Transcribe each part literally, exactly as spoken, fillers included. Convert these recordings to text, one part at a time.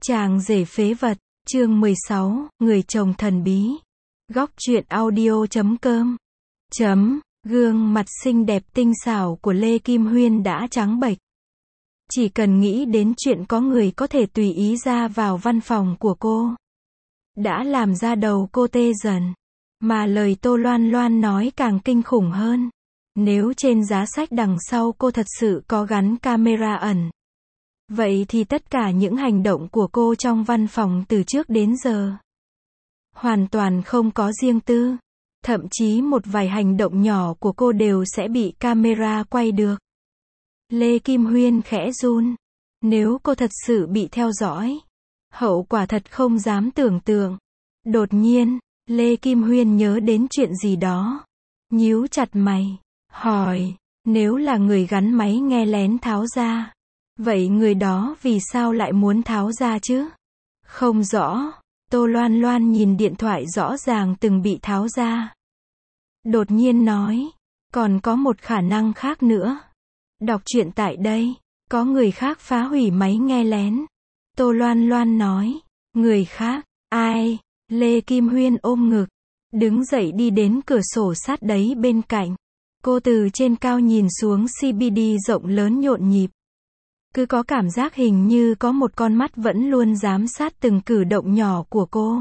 Chàng rể phế vật, chương mười sáu, người chồng thần bí. Góc truyện audio chấm com. Chấm, gương mặt xinh đẹp tinh xảo của Lê Kim Huyên đã trắng bệch. Chỉ cần nghĩ đến chuyện có người có thể tùy ý ra vào văn phòng của cô, đã làm ra đầu cô tê dần. Mà lời Tô Loan Loan nói càng kinh khủng hơn. Nếu trên giá sách đằng sau cô thật sự có gắn camera ẩn, vậy thì tất cả những hành động của cô trong văn phòng từ trước đến giờ hoàn toàn không có riêng tư. Thậm chí một vài hành động nhỏ của cô đều sẽ bị camera quay được. Lê Kim Huyên khẽ run. Nếu cô thật sự bị theo dõi, hậu quả thật không dám tưởng tượng. Đột nhiên, Lê Kim Huyên nhớ đến chuyện gì đó. Nhíu chặt mày, hỏi, nếu là người gắn máy nghe lén tháo ra, vậy người đó vì sao lại muốn tháo ra chứ? Không rõ. Tô Loan Loan nhìn điện thoại rõ ràng từng bị tháo ra. Đột nhiên nói, còn có một khả năng khác nữa. Đọc truyện tại đây, có người khác phá hủy máy nghe lén. Tô Loan Loan nói, người khác, ai? Lê Kim Huyên ôm ngực, đứng dậy đi đến cửa sổ sát đấy bên cạnh. Cô từ trên cao nhìn xuống xê bê đê rộng lớn nhộn nhịp. Cứ có cảm giác hình như có một con mắt vẫn luôn giám sát từng cử động nhỏ của cô.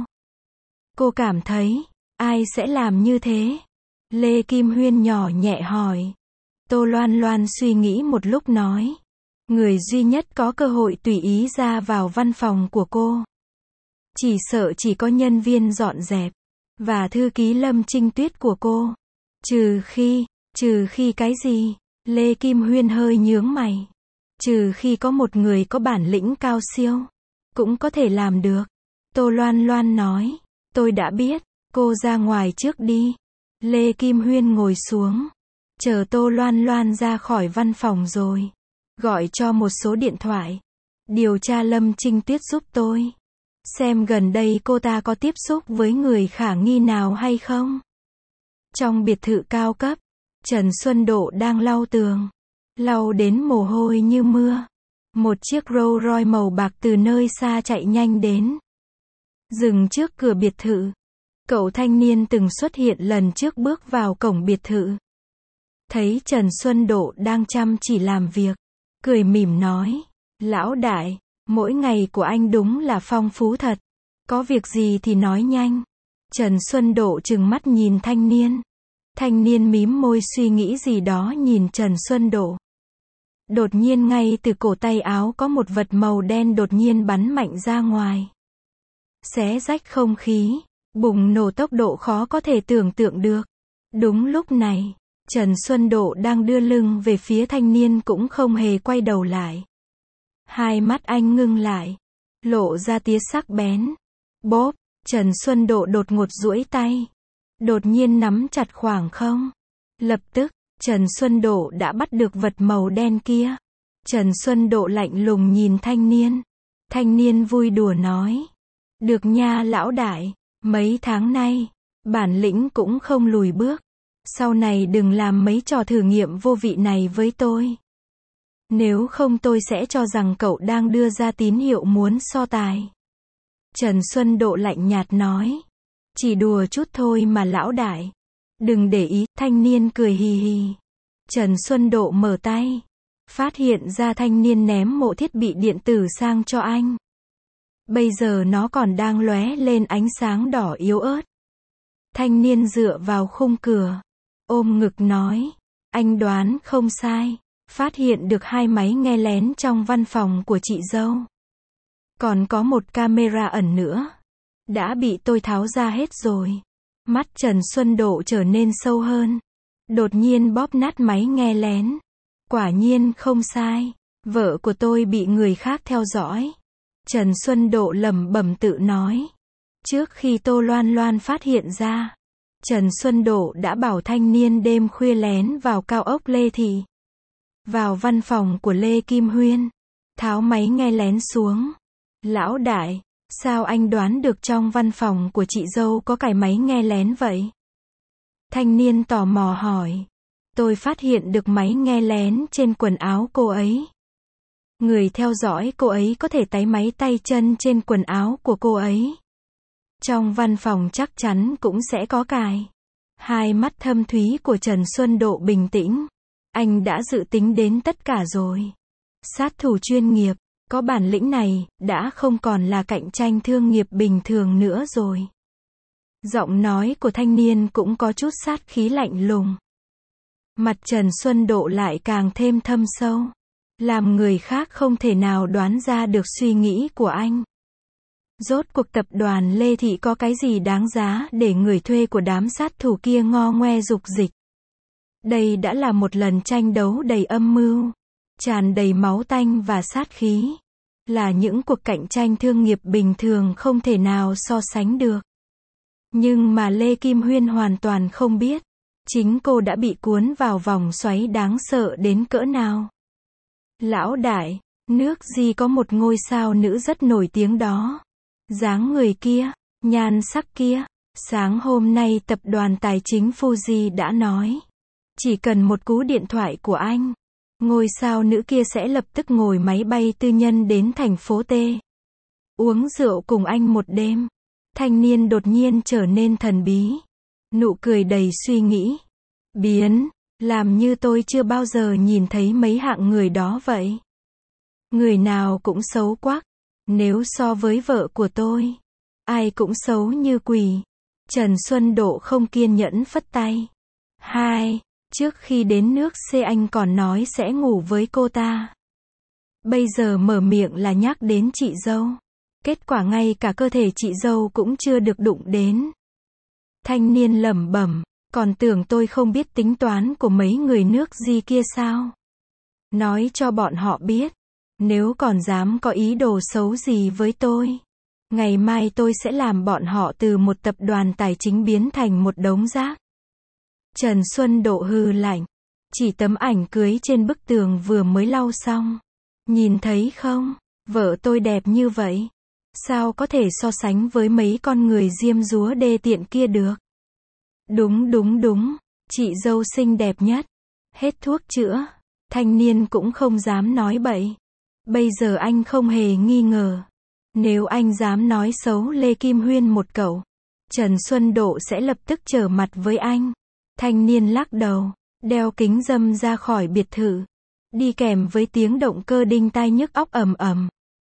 Cô cảm thấy, ai sẽ làm như thế? Lê Kim Huyên nhỏ nhẹ hỏi. Tô Loan Loan suy nghĩ một lúc nói, người duy nhất có cơ hội tùy ý ra vào văn phòng của cô, chỉ sợ chỉ có nhân viên dọn dẹp, và thư ký Lâm Trinh Tuyết của cô. Trừ khi, trừ khi cái gì? Lê Kim Huyên hơi nhướng mày. Trừ khi có một người có bản lĩnh cao siêu, cũng có thể làm được. Tô Loan Loan nói, tôi đã biết, cô ra ngoài trước đi. Lê Kim Huyên ngồi xuống, chờ Tô Loan Loan ra khỏi văn phòng rồi gọi cho một số điện thoại. Điều tra Lâm Trinh Tuyết giúp tôi, xem gần đây cô ta có tiếp xúc với người khả nghi nào hay không. Trong biệt thự cao cấp, Trần Xuân Độ đang lau tường, lau đến mồ hôi như mưa. Một chiếc Rolls Royce màu bạc từ nơi xa chạy nhanh đến, dừng trước cửa biệt thự. Cậu thanh niên từng xuất hiện lần trước bước vào cổng biệt thự, thấy Trần Xuân Độ đang chăm chỉ làm việc, cười mỉm nói, lão đại, mỗi ngày của anh đúng là phong phú thật, có việc gì thì nói nhanh. Trần Xuân Độ trừng mắt nhìn thanh niên. Thanh niên mím môi suy nghĩ gì đó nhìn Trần Xuân Độ. Đột nhiên ngay từ cổ tay áo có một vật màu đen đột nhiên bắn mạnh ra ngoài, xé rách không khí, bùng nổ tốc độ khó có thể tưởng tượng được. Đúng lúc này, Trần Xuân Độ đang đưa lưng về phía thanh niên cũng không hề quay đầu lại. Hai mắt anh ngưng lại, lộ ra tia sắc bén. Bốp, Trần Xuân Độ đột ngột duỗi tay, đột nhiên nắm chặt khoảng không. Lập tức, Trần Xuân Độ đã bắt được vật màu đen kia. Trần Xuân Độ lạnh lùng nhìn thanh niên. Thanh niên vui đùa nói, được nha lão đại, mấy tháng nay, bản lĩnh cũng không lùi bước. Sau này đừng làm mấy trò thử nghiệm vô vị này với tôi. Nếu không tôi sẽ cho rằng cậu đang đưa ra tín hiệu muốn so tài. Trần Xuân Độ lạnh nhạt nói, chỉ đùa chút thôi mà lão đại, đừng để ý. Thanh niên cười hì hì. Trần Xuân Độ mở tay, phát hiện ra thanh niên ném mộ thiết bị điện tử sang cho anh. Bây giờ nó còn đang lóe lên ánh sáng đỏ yếu ớt. Thanh niên dựa vào khung cửa, ôm ngực nói, anh đoán không sai, phát hiện được hai máy nghe lén trong văn phòng của chị dâu. Còn có một camera ẩn nữa, đã bị tôi tháo ra hết rồi. Mắt Trần Xuân Độ trở nên sâu hơn, đột nhiên bóp nát máy nghe lén. Quả nhiên không sai, vợ của tôi bị người khác theo dõi. Trần Xuân Độ lẩm bẩm tự nói. Trước khi Tô Loan Loan phát hiện ra, Trần Xuân Độ đã bảo thanh niên đêm khuya lén vào cao ốc Lê Thị, vào văn phòng của Lê Kim Huyên, tháo máy nghe lén xuống. Lão đại, sao anh đoán được trong văn phòng của chị dâu có cài máy nghe lén vậy? Thanh niên tò mò hỏi. Tôi phát hiện được máy nghe lén trên quần áo cô ấy. Người theo dõi cô ấy có thể táy máy tay chân trên quần áo của cô ấy. Trong văn phòng chắc chắn cũng sẽ có cài. Hai mắt thâm thúy của Trần Xuân Độ bình tĩnh. Anh đã dự tính đến tất cả rồi. Sát thủ chuyên nghiệp, có bản lĩnh này, đã không còn là cạnh tranh thương nghiệp bình thường nữa rồi. Giọng nói của thanh niên cũng có chút sát khí lạnh lùng. Mặt Trần Xuân Độ lại càng thêm thâm sâu. Làm người khác không thể nào đoán ra được suy nghĩ của anh. Rốt cuộc tập đoàn Lê Thị có cái gì đáng giá để người thuê của đám sát thủ kia ngo ngoe dục dịch. Đây đã là một lần tranh đấu đầy âm mưu, tràn đầy máu tanh và sát khí. Là những cuộc cạnh tranh thương nghiệp bình thường không thể nào so sánh được. Nhưng mà Lê Kim Huyên hoàn toàn không biết. Chính cô đã bị cuốn vào vòng xoáy đáng sợ đến cỡ nào. Lão đại, nước gì có một ngôi sao nữ rất nổi tiếng đó. Dáng người kia, nhan sắc kia. Sáng hôm nay tập đoàn tài chính Fuji đã nói. Chỉ cần một cú điện thoại của anh, ngôi sao nữ kia sẽ lập tức ngồi máy bay tư nhân đến thành phố T. Uống rượu cùng anh một đêm. Thanh niên đột nhiên trở nên thần bí. Nụ cười đầy suy nghĩ. Biến, làm như tôi chưa bao giờ nhìn thấy mấy hạng người đó vậy. Người nào cũng xấu quắc. Nếu so với vợ của tôi, ai cũng xấu như quỷ. Trần Xuân Độ không kiên nhẫn phất tay. Hai, trước khi đến nước C anh còn nói sẽ ngủ với cô ta. Bây giờ mở miệng là nhắc đến chị dâu. Kết quả ngay cả cơ thể chị dâu cũng chưa được đụng đến. Thanh niên lẩm bẩm, còn tưởng tôi không biết tính toán của mấy người nước gì kia sao? Nói cho bọn họ biết, nếu còn dám có ý đồ xấu gì với tôi, ngày mai tôi sẽ làm bọn họ từ một tập đoàn tài chính biến thành một đống rác. Trần Xuân Độ hừ lạnh, chỉ tấm ảnh cưới trên bức tường vừa mới lau xong. Nhìn thấy không, vợ tôi đẹp như vậy. Sao có thể so sánh với mấy con người diêm dúa đê tiện kia được? Đúng đúng đúng, chị dâu xinh đẹp nhất. Hết thuốc chữa, thanh niên cũng không dám nói bậy. Bây giờ anh không hề nghi ngờ. Nếu anh dám nói xấu Lê Kim Huyên một câu, Trần Xuân Độ sẽ lập tức trở mặt với anh. Thanh niên lắc đầu, đeo kính râm ra khỏi biệt thự. Đi kèm với tiếng động cơ đinh tai nhức óc ầm ầm.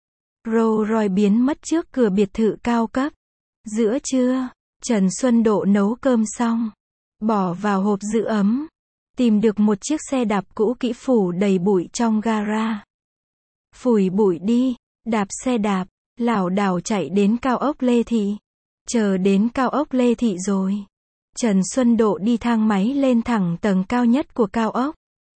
Rolls Royce biến mất trước cửa biệt thự cao cấp. Giữa trưa, Trần Xuân Độ nấu cơm xong, bỏ vào hộp giữ ấm, tìm được một chiếc xe đạp cũ kỹ phủ đầy bụi trong gara. Phủi bụi đi, đạp xe đạp, lảo đảo chạy đến cao ốc Lê Thị. Chờ đến cao ốc Lê Thị rồi, Trần Xuân Độ đi thang máy lên thẳng tầng cao nhất của cao ốc.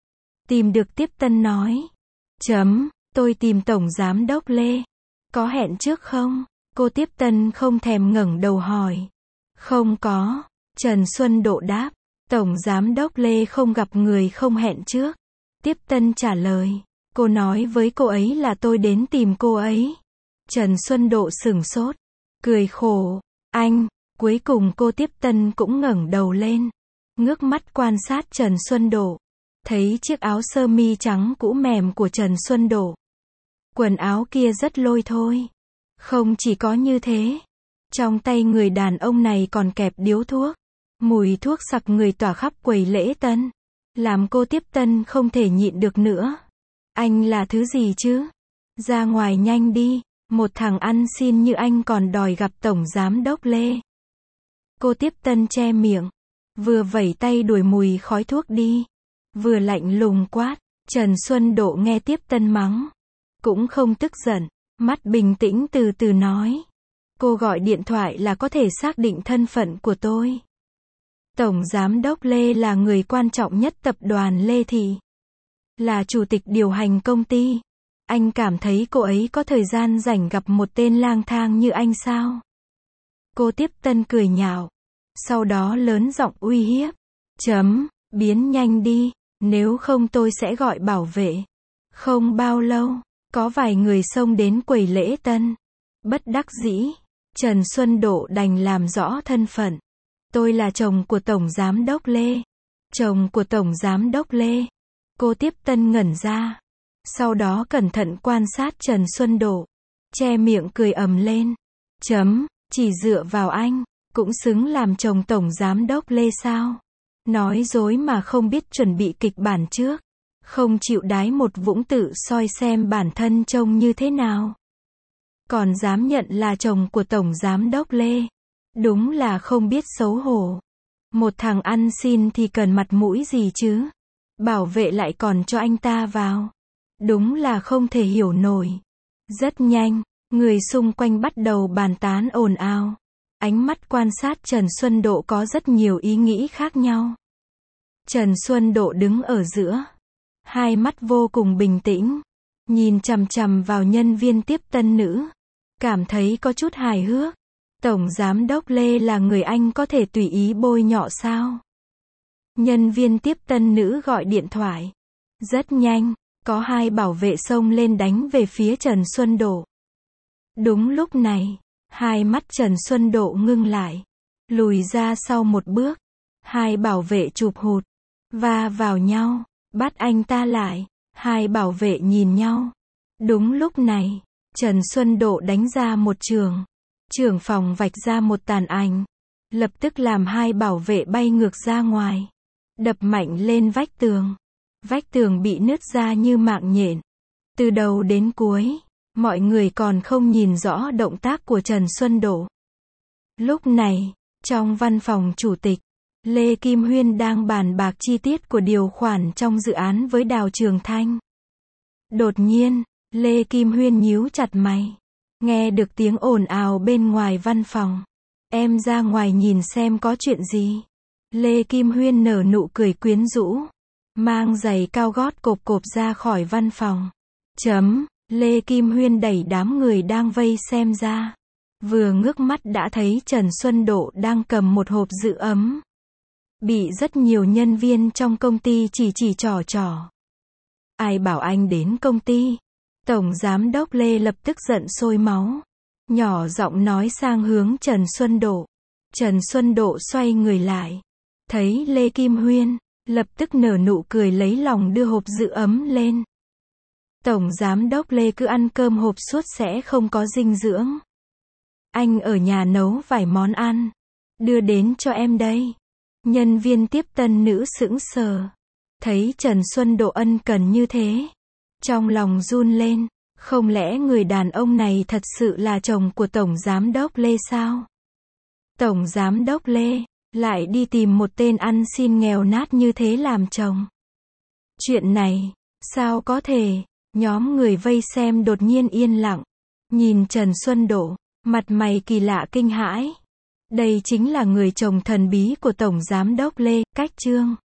Tìm được tiếp tân nói. Chấm, tôi tìm Tổng Giám đốc Lê. Có hẹn trước không? Cô tiếp tân không thèm ngẩng đầu hỏi. Không có. Trần Xuân Độ đáp. Tổng Giám đốc Lê không gặp người không hẹn trước. Tiếp tân trả lời. Cô nói với cô ấy là tôi đến tìm cô ấy. Trần Xuân Độ sửng sốt. Cười khổ. Anh. Cuối cùng cô tiếp tân cũng ngẩng đầu lên. Ngước mắt quan sát Trần Xuân Độ. Thấy chiếc áo sơ mi trắng cũ mềm của Trần Xuân Độ. Quần áo kia rất lôi thôi. Không chỉ có như thế. Trong tay người đàn ông này còn kẹp điếu thuốc. Mùi thuốc sặc người tỏa khắp quầy lễ tân. Làm cô tiếp tân không thể nhịn được nữa. Anh là thứ gì chứ? Ra ngoài nhanh đi. Một thằng ăn xin như anh còn đòi gặp Tổng Giám đốc Lê. Cô tiếp tân che miệng. Vừa vẩy tay đuổi mùi khói thuốc đi. Vừa lạnh lùng quát. Trần Xuân Độ nghe tiếp tân mắng. Cũng không tức giận. Mắt bình tĩnh từ từ nói. Cô gọi điện thoại là có thể xác định thân phận của tôi. Tổng Giám đốc Lê là người quan trọng nhất tập đoàn Lê Thị. Là chủ tịch điều hành công ty. Anh cảm thấy cô ấy có thời gian rảnh gặp một tên lang thang như anh sao? Cô tiếp tân cười nhạo. Sau đó lớn giọng uy hiếp. Chấm, biến nhanh đi. Nếu không tôi sẽ gọi bảo vệ. Không bao lâu, có vài người xông đến quầy lễ tân. Bất đắc dĩ, Trần Xuân Độ đành làm rõ thân phận. Tôi là chồng của Tổng Giám đốc Lê. Chồng của Tổng Giám đốc Lê. Cô tiếp tân ngẩn ra. Sau đó cẩn thận quan sát Trần Xuân Độ, che miệng cười ầm lên. Chấm, chỉ dựa vào anh, cũng xứng làm chồng Tổng Giám đốc Lê sao? Nói dối mà không biết chuẩn bị kịch bản trước. Không chịu đái một vũng tự soi xem bản thân trông như thế nào. Còn dám nhận là chồng của Tổng Giám đốc Lê. Đúng là không biết xấu hổ. Một thằng ăn xin thì cần mặt mũi gì chứ? Bảo vệ lại còn cho anh ta vào. Đúng là không thể hiểu nổi. Rất nhanh, người xung quanh bắt đầu bàn tán ồn ào. Ánh mắt quan sát Trần Xuân Độ có rất nhiều ý nghĩ khác nhau. Trần Xuân Độ đứng ở giữa. Hai mắt vô cùng bình tĩnh. Nhìn chằm chằm vào nhân viên tiếp tân nữ. Cảm thấy có chút hài hước. Tổng Giám đốc Lê là người anh có thể tùy ý bôi nhọ sao? Nhân viên tiếp tân nữ gọi điện thoại. Rất nhanh, có hai bảo vệ xông lên đánh về phía Trần Xuân Độ. Đúng lúc này, hai mắt Trần Xuân Độ ngưng lại. Lùi ra sau một bước. Hai bảo vệ chụp hụt. Va vào nhau. Bắt anh ta lại. Hai bảo vệ nhìn nhau. Đúng lúc này, Trần Xuân Độ đánh ra một trường. Trưởng phòng vạch ra một tàn ảnh. Lập tức làm hai bảo vệ bay ngược ra ngoài. Đập mạnh lên vách tường. Vách tường bị nứt ra như mạng nhện. Từ đầu đến cuối, mọi người còn không nhìn rõ động tác của Trần Xuân Độ. Lúc này, trong văn phòng chủ tịch, Lê Kim Huyên đang bàn bạc chi tiết của điều khoản trong dự án với Đào Trường Thanh. Đột nhiên, Lê Kim Huyên nhíu chặt mày. Nghe được tiếng ồn ào bên ngoài văn phòng. Em ra ngoài nhìn xem có chuyện gì. Lê Kim Huyên nở nụ cười quyến rũ. Mang giày cao gót cộp cộp ra khỏi văn phòng. Chấm, Lê Kim Huyên đẩy đám người đang vây xem ra. Vừa ngước mắt đã thấy Trần Xuân Độ đang cầm một hộp giữ ấm. Bị rất nhiều nhân viên trong công ty chỉ chỉ trò trò. Ai bảo anh đến công ty? Tổng Giám đốc Lê lập tức giận sôi máu. Nhỏ giọng nói sang hướng Trần Xuân Độ. Trần Xuân Độ xoay người lại. Thấy Lê Kim Huyên, lập tức nở nụ cười lấy lòng đưa hộp giữ ấm lên. Tổng Giám đốc Lê cứ ăn cơm hộp suốt sẽ không có dinh dưỡng. Anh ở nhà nấu vài món ăn. Đưa đến cho em đây. Nhân viên tiếp tân nữ sững sờ. Thấy Trần Xuân Độ ân cần như thế. Trong lòng run lên. Không lẽ người đàn ông này thật sự là chồng của Tổng Giám đốc Lê sao? Tổng Giám đốc Lê lại đi tìm một tên ăn xin nghèo nát như thế làm chồng. Chuyện này, sao có thể? Nhóm người vây xem đột nhiên yên lặng. Nhìn Trần Xuân Độ, mặt mày kỳ lạ kinh hãi. Đây chính là người chồng thần bí của Tổng Giám đốc Lê, cách chương.